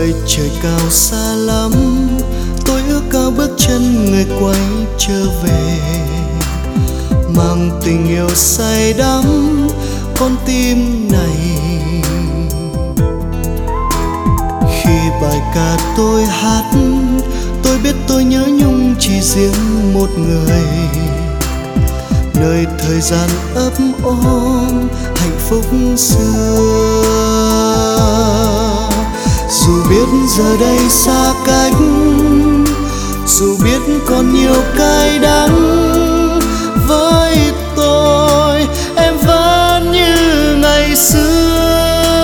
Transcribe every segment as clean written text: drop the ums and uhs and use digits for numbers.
Nơi trời cao xa lắm, tôi ước cao bước chân người quay trở về, mang tình yêu say đắm con tim này. Khi bài ca tôi hát, tôi biết tôi nhớ nhung chỉ riêng một người, nơi thời gian ấp ôm hạnh phúc xưa. Dù biết giờ đây xa cách, dù biết còn nhiều cay đắng, với tôi em vẫn như ngày xưa.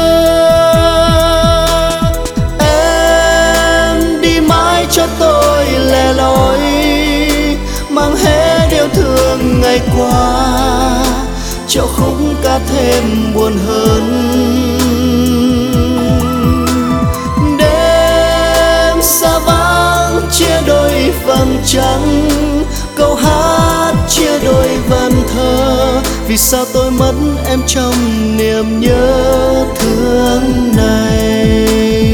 Em đi mãi cho tôi lẻ loi, mang hết yêu thương ngày qua, cho khúc ca thêm buồn hơn. Đêm xa vắng chia đôi vầng trăng, câu hát chia đôi vần thơ. Vì sao tôi mất em trong niềm nhớ thương này?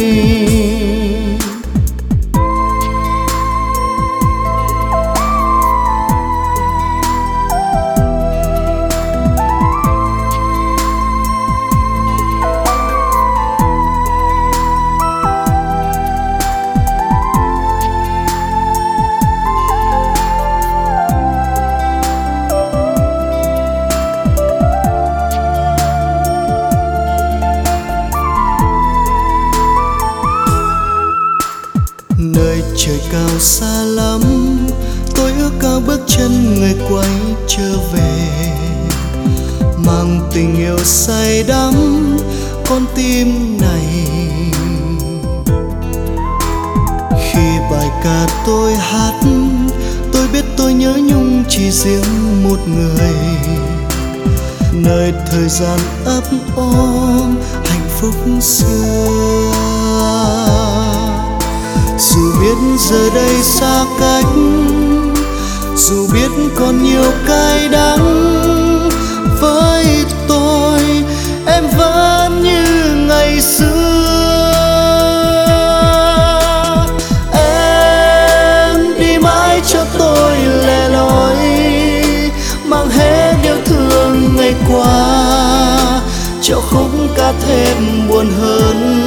Nơi trời cao xa lắm, tôi ước cao bước chân người quay trở về, mang tình yêu say đắm con tim này. Khi bài ca tôi hát, tôi biết tôi nhớ nhung chỉ riêng một người, nơi thời gian ấp ôm hạnh phúc xưa. Dù biết giờ đây xa cách, dù biết còn nhiều cay đắng, với tôi em vẫn như ngày xưa. Em đi mãi cho tôi lẻ loi, mang hết yêu thương ngày qua, cho khúc ca thêm buồn hơn.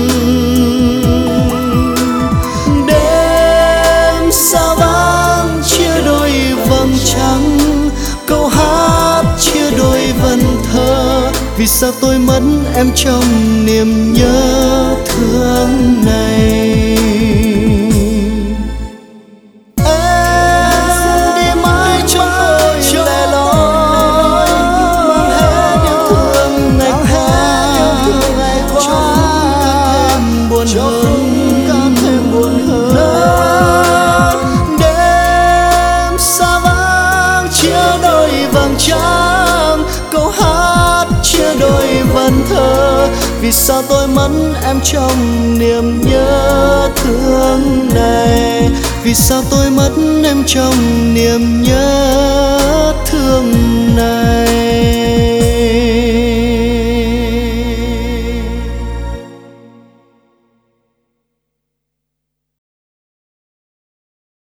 Sao vắng chia đôi vầng trăng, câu hát chia đôi vần thơ. Vì sao tôi mất em trong niềm nhớ thương này? Em đi mãi cho tôi lẻ loi, mang hết yêu thương ngày qua, cho thêm buồn hơn. Chia đôi vầng trăng, câu hát chia đôi vần thơ. Vì sao tôi mất em trong niềm nhớ thương này? Vì sao tôi mất em trong niềm nhớ thương này?